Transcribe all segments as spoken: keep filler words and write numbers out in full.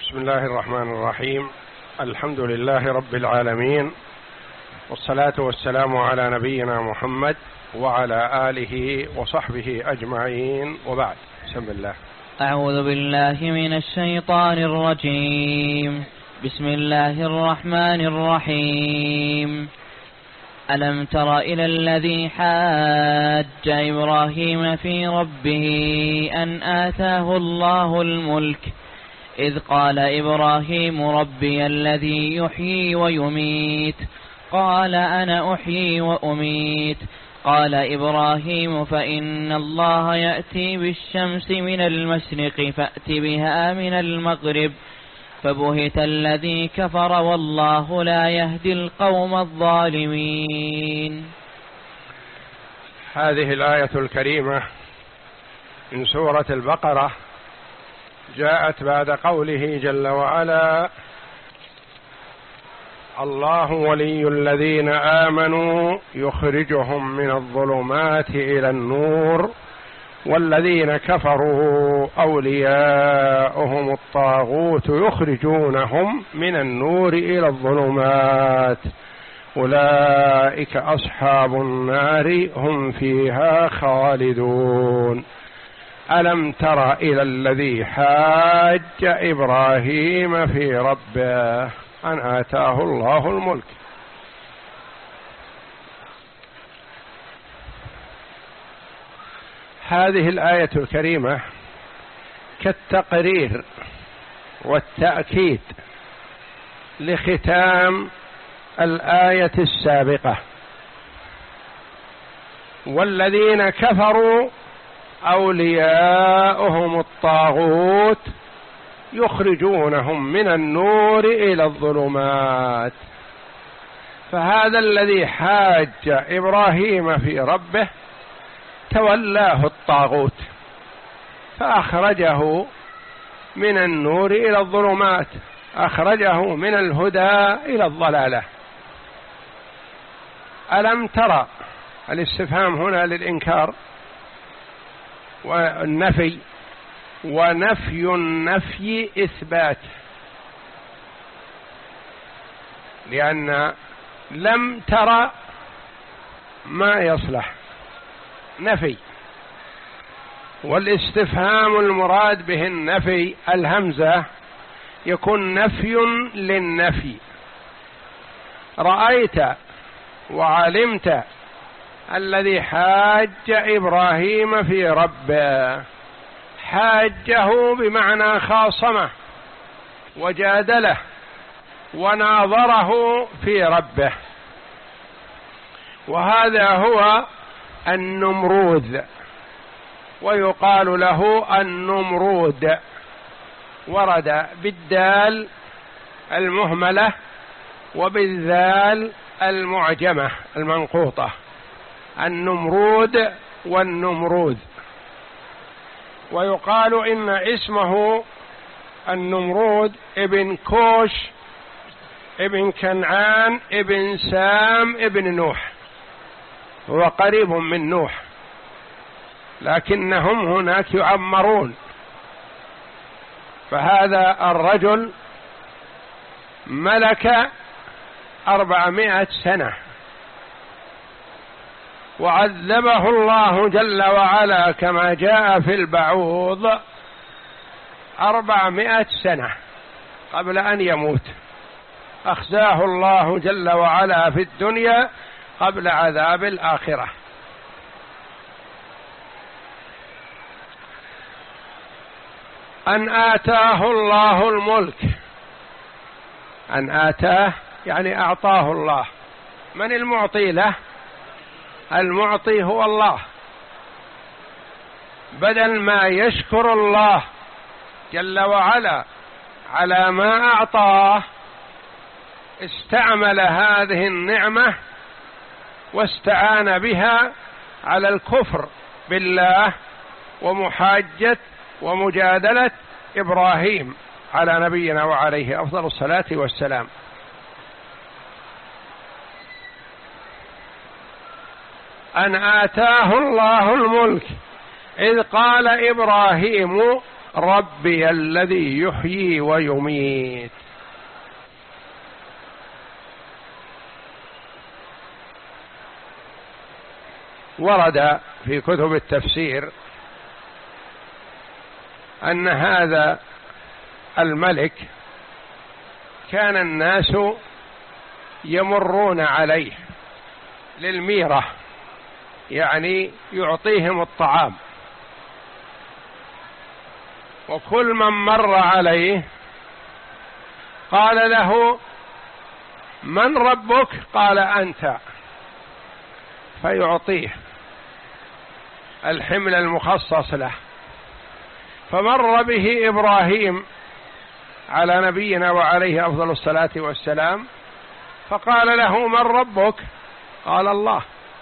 بسم الله الرحمن الرحيم. الحمد لله رب العالمين، والصلاة والسلام على نبينا محمد وعلى آله وصحبه أجمعين، وبعد. بسم الله. أعوذ بالله من الشيطان الرجيم. بسم الله الرحمن الرحيم. ألم تر إلى الذي حاج إبراهيم في ربه أن آتاه الله الملك إذ قال إبراهيم ربي الذي يحيي ويميت قال أنا أحيي وأميت قال إبراهيم فإن الله يأتي بالشمس من المشرق فأت بها من المغرب فبهت الذي كفر والله لا يهدي القوم الظالمين. هذه الآية الكريمة من سورة البقرة جاءت بعد قوله جل وعلا: الله ولي الذين آمنوا يخرجهم من الظلمات إلى النور والذين كفروا أولياؤهم الطاغوت يخرجونهم من النور إلى الظلمات أولئك أصحاب النار هم فيها خالدون. ألم تر إلى الذي حاج إبراهيم في ربه أن آتاه الله الملك. هذه الآية الكريمة كالتقرير والتأكيد لختام الآية السابقة: والذين كفروا أولياؤهم الطاغوت يخرجونهم من النور إلى الظلمات. فهذا الذي حاج إبراهيم في ربه تولاه الطاغوت فأخرجه من النور إلى الظلمات، أخرجه من الهدى إلى الضلالة. ألم ترى؟ الاستفهام هنا للإنكار والنفي، ونفي النفي إثبات، لأن لم ترى ما يصلح نفي، والاستفهام المراد به النفي الهمزة يكون نفي للنفي. رأيت وعلمت الذي حاج إبراهيم في ربه، حاجه بمعنى خاصمه وجادله وناظره في ربه، وهذا هو النمروذ، ويقال له النمرود، ورد بالدال المهملة وبالذال المعجمة المنقوطة، النمرود والنمروذ. ويقال إن اسمه النمرود ابن كوش ابن كنعان ابن سام ابن نوح، هو قريب من نوح لكنهم هناك يعمرون. فهذا الرجل ملك أربعمائة سنة وعذبه الله جل وعلا كما جاء في البعوض أربعمائة سنة قبل أن يموت، أخزاه الله جل وعلا في الدنيا قبل عذاب الآخرة. أن آتاه الله الملك، أن آتاه يعني أعطاه الله. من المعطي له؟ المعطي هو الله. بدل ما يشكر الله جل وعلا على ما أعطاه استعمل هذه النعمة واستعان بها على الكفر بالله ومحاجة ومجادلة إبراهيم على نبينا وعليه أفضل الصلاة والسلام. أن آتاه الله الملك إذ قال إبراهيم ربي الذي يحيي ويميت. ورد في كتب التفسير أن هذا الملك كان الناس يمرون عليه للميرة، يعني يعطيهم الطعام، وكل من مر عليه قال له: من ربك؟ قال: أنت، فيعطيه الحمل المخصص له. فمر به إبراهيم على نبينا وعليه أفضل الصلاة والسلام، فقال له: من ربك؟ قال: الله.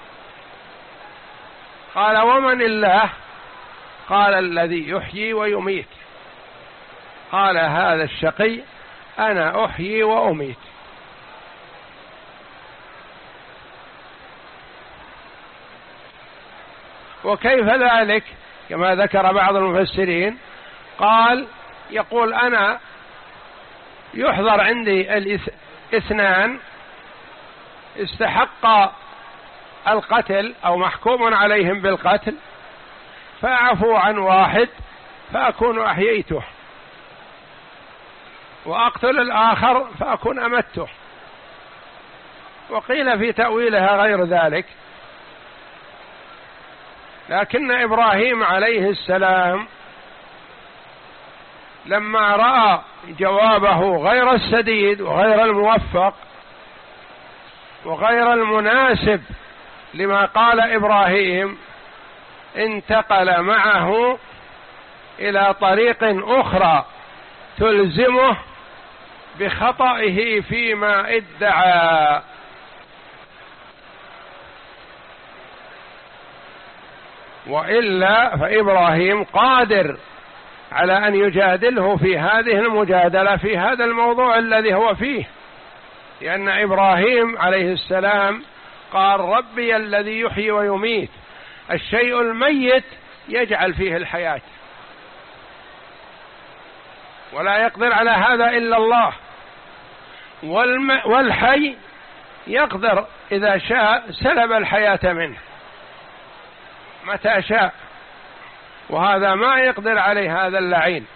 قال: ومن الله؟ قال: الذي يحيي ويميت. قال: هذا الشقي أنا أحيي وأميت. وكيف ذلك؟ كما ذكر بعض المفسرين، قال: يقول: أنا يحضر عندي الاثنان استحق القتل أو محكوم عليهم بالقتل، فأعفو عن واحد فأكون أحييته، وأقتل الآخر فأكون أمته. وقيل في تأويلها غير ذلك، لكن إبراهيم عليه السلام لما رأى جوابه غير السديد وغير الموفق وغير المناسب لما قال إبراهيم، انتقل معه إلى طريق أخرى تلزمه بخطئه فيما ادعى. وإلا فإبراهيم قادر على أن يجادله في هذه المجادلة في هذا الموضوع الذي هو فيه، لأن إبراهيم عليه السلام قال: ربي الذي يحيي ويميت. الشيء الميت يجعل فيه الحياة، ولا يقدر على هذا إلا الله، والم... والحي يقدر إذا شاء سلب الحياة منه متى شاء، وهذا ما يقدر عليه هذا اللعين.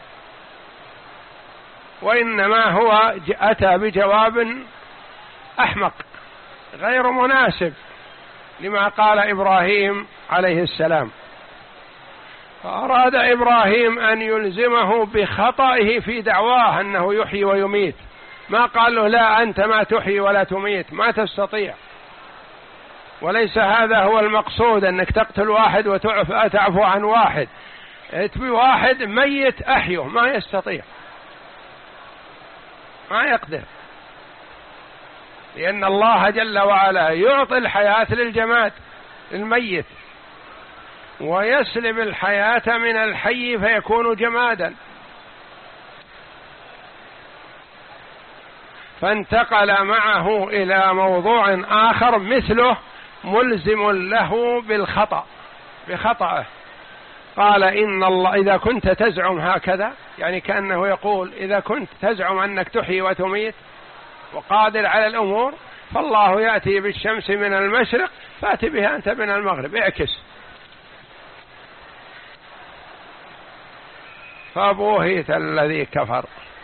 وإنما هو أتى بجواب أحمق غير مناسب لما قال إبراهيم عليه السلام. فأراد إبراهيم أن يلزمه بخطئه في دعواه أنه يحيي ويميت، ما قال له: لا، أنت ما تحيي ولا تميت، ما تستطيع. وليس هذا هو المقصود، أنك تقتل واحد وتعفو عن واحد. تبي واحد ميت أحيه، ما يستطيع، ما يقدر، لأن الله جل وعلا يعطي الحياة للجماد الميت، ويسلب الحياة من الحي فيكون جمادا. فانتقل معه إلى موضوع آخر مثله ملزم له بالخطأ بخطأه. قال: إن الله إذا كنت تزعم هكذا، يعني كأنه يقول: إذا كنت تزعم أنك تحيي وتميت وقادر على الأمور، فالله يأتي بالشمس من المشرق فأت بها أنت من المغرب، اعكس. فبوهت الذي كفر.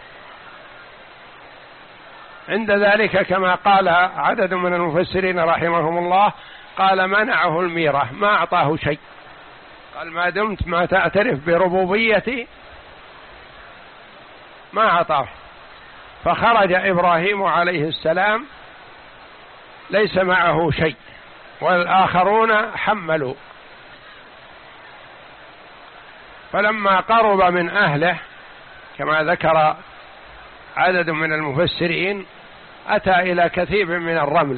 عند ذلك كما قال عدد من المفسرين رحمهم الله، قال: منعه الميرة، ما أعطاه شيء. قال: ما دمت ما تعترف بربوبيتي ما أعطاه. فخرج إبراهيم عليه السلام ليس معه شيء، والآخرون حملوا. فلما قرب من أهله كما ذكر عدد من المفسرين، أتى إلى كثيب من الرمل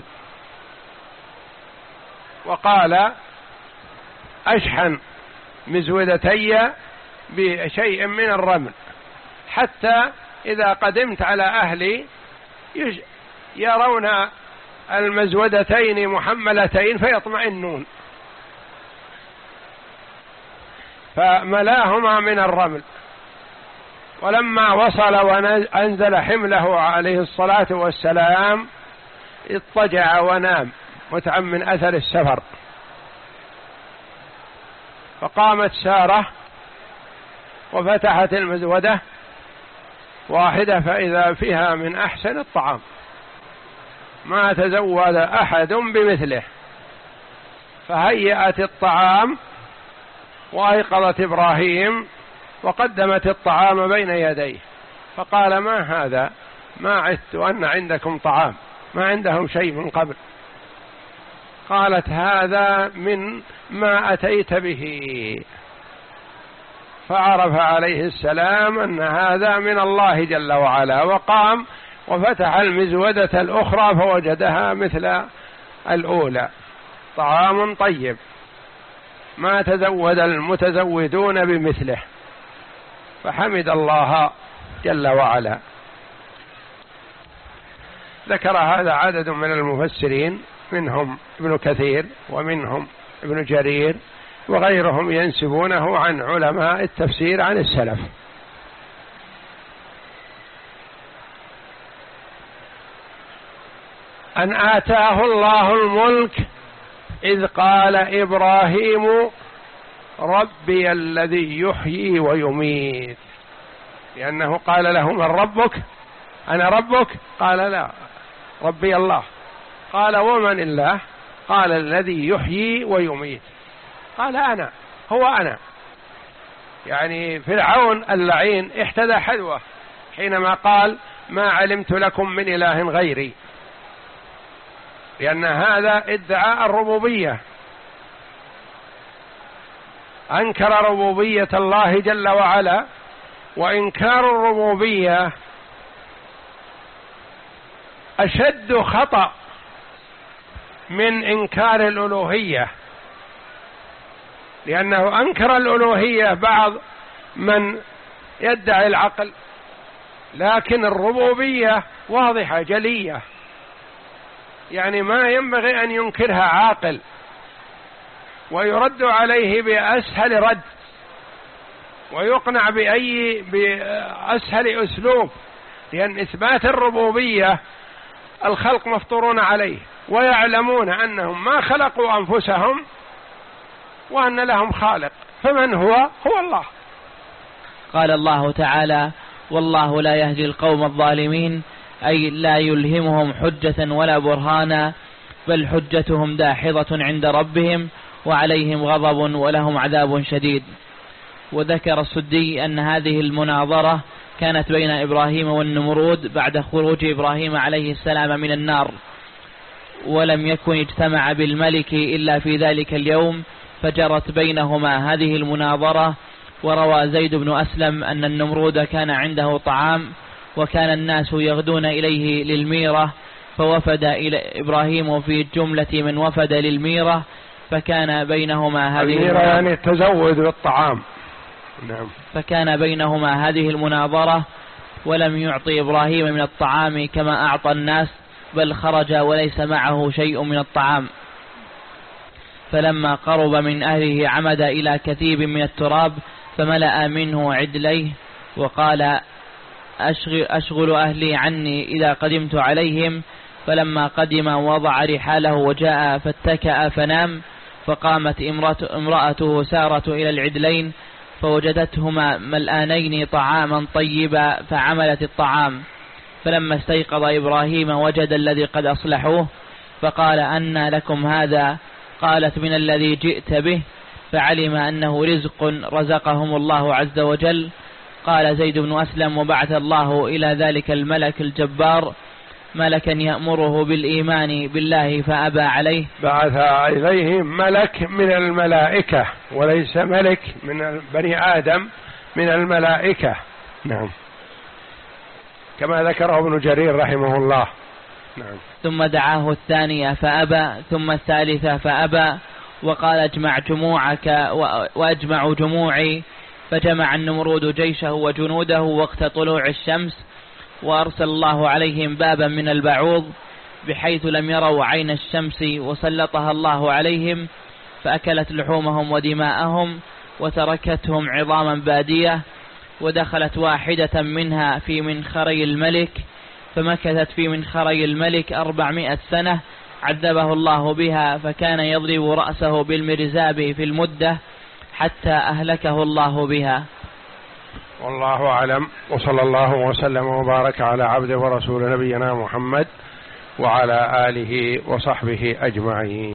وقال: أشحن مزودتي بشيء من الرمل، حتى إذا قدمت على أهلي يرون المزودتين محملتين فيطمئنون. فملاهما من الرمل ولما وصل وأنزل حمله عليه الصلاة والسلام اضطجع ونام متعب من أثر السفر، فقامت سارة وفتحت المزودة واحدة فإذا فيها من أحسن الطعام، ما تزود أحد بمثله، فهيأت الطعام وأيقظت إبراهيم وقدمت الطعام بين يديه، فقال: ما هذا؟ ما عدت أن عندكم طعام، ما عندهم شيء من قبل. قالت: هذا من ما أتيت به. فعرف عليه السلام أن هذا من الله جل وعلا، وقام وفتح المزودة الأخرى فوجدها مثل الأولى، طعام طيب ما تزود المتزودون بمثله، فحمد الله جل وعلا. ذكر هذا عدد من المفسرين، منهم ابن كثير ومنهم ابن جرير وغيرهم ينسبونه عن علماء التفسير عن السلف. أن آتاه الله الملك إذ قال إبراهيم: ربي الذي يحيي ويميت، لأنه قال له: من ربك؟ أنا ربك؟ قال: لا، ربي الله. قال: ومن الله؟ قال: الذي يحيي ويميت. قال: أنا، هو أنا. يعني فرعون اللعين احتدى حذوه حينما قال: ما علمت لكم من إله غيري، لأن هذا ادعاء الربوبية، أنكر ربوبية الله جل وعلا، وإنكار الربوبية أشد خطأ من إنكار الألوهية، لأنه أنكر الألوهية بعض من يدعي العقل، لكن الربوبية واضحة جلية، يعني ما ينبغي أن ينكرها عاقل، ويرد عليه بأسهل رد، ويقنع بأي بأسهل أسلوب، لأن إثبات الربوبية الخلق مفطورون عليه، ويعلمون أنهم ما خلقوا أنفسهم وأن لهم خالق، فمن هو؟ هو الله. قال الله تعالى: والله لا يهدي القوم الظالمين، أي لا يلهمهم حجة ولا برهانا، بل حجتهم داحضة عند ربهم وعليهم غضب ولهم عذاب شديد. وذكر السدي أن هذه المناظرة كانت بين إبراهيم والنمرود بعد خروج إبراهيم عليه السلام من النار، ولم يكن اجتمع بالملك إلا في ذلك اليوم، فجرت بينهما هذه المناظرة. وروى زيد بن أسلم أن النمرود كان عنده طعام، وكان الناس يغدون إليه للميرة، فوفد إلى إبراهيم في الجملة من وفد للميرة، فكان بينهما هذه الميرة يعني التزود بالطعام. نعم. فكان بينهما هذه المناظرة، ولم يعطي إبراهيم من الطعام كما أعطى الناس، بل خرج وليس معه شيء من الطعام. فلما قرب من أهله عمد إلى كثيب من التراب فملأ منه عدليه، وقال: أشغل, أشغل أهلي عني إذا قدمت عليهم. فلما قدم وضع رحاله وجاء فاتكأ فنام، فقامت امرأته سارة إلى العدلين فوجدتهما ملآنين طعاما طيبا، فعملت الطعام. فلما استيقظ إبراهيم وجد الذي قد أصلحوه، فقال: أنى لكم هذا؟ قالت: من الذي جئت به. فعلم أنه رزق رزقهم الله عز وجل. قال زيد بن أسلم: وبعث الله إلى ذلك الملك الجبار ملكا يأمره بالإيمان بالله فأبى عليه. بعث إليه ملك من الملائكة، وليس ملك من بني آدم، من الملائكة. نعم، كما ذكره ابن جرير رحمه الله. نعم. ثم دعاه الثانية فأبى، ثم الثالثة فأبى، وقال: اجمع جموعك وأجمع جموعي. فجمع النمرود جيشه وجنوده وقت طلوع الشمس، وأرسل الله عليهم بابا من البعوض بحيث لم يروا عين الشمس، وسلطها الله عليهم فأكلت لحومهم ودماءهم وتركتهم عظاما بادية. ودخلت واحدة منها في منخري الملك، فمكثت في منخري الملك أربعمائة سنة عذبه الله بها، فكان يضرب رأسه بالمرزاب في المدة حتى أهلكه الله بها. والله أعلم، وصلى الله وسلم وبارك على عبده ورسول نبينا محمد وعلى آله وصحبه أجمعين.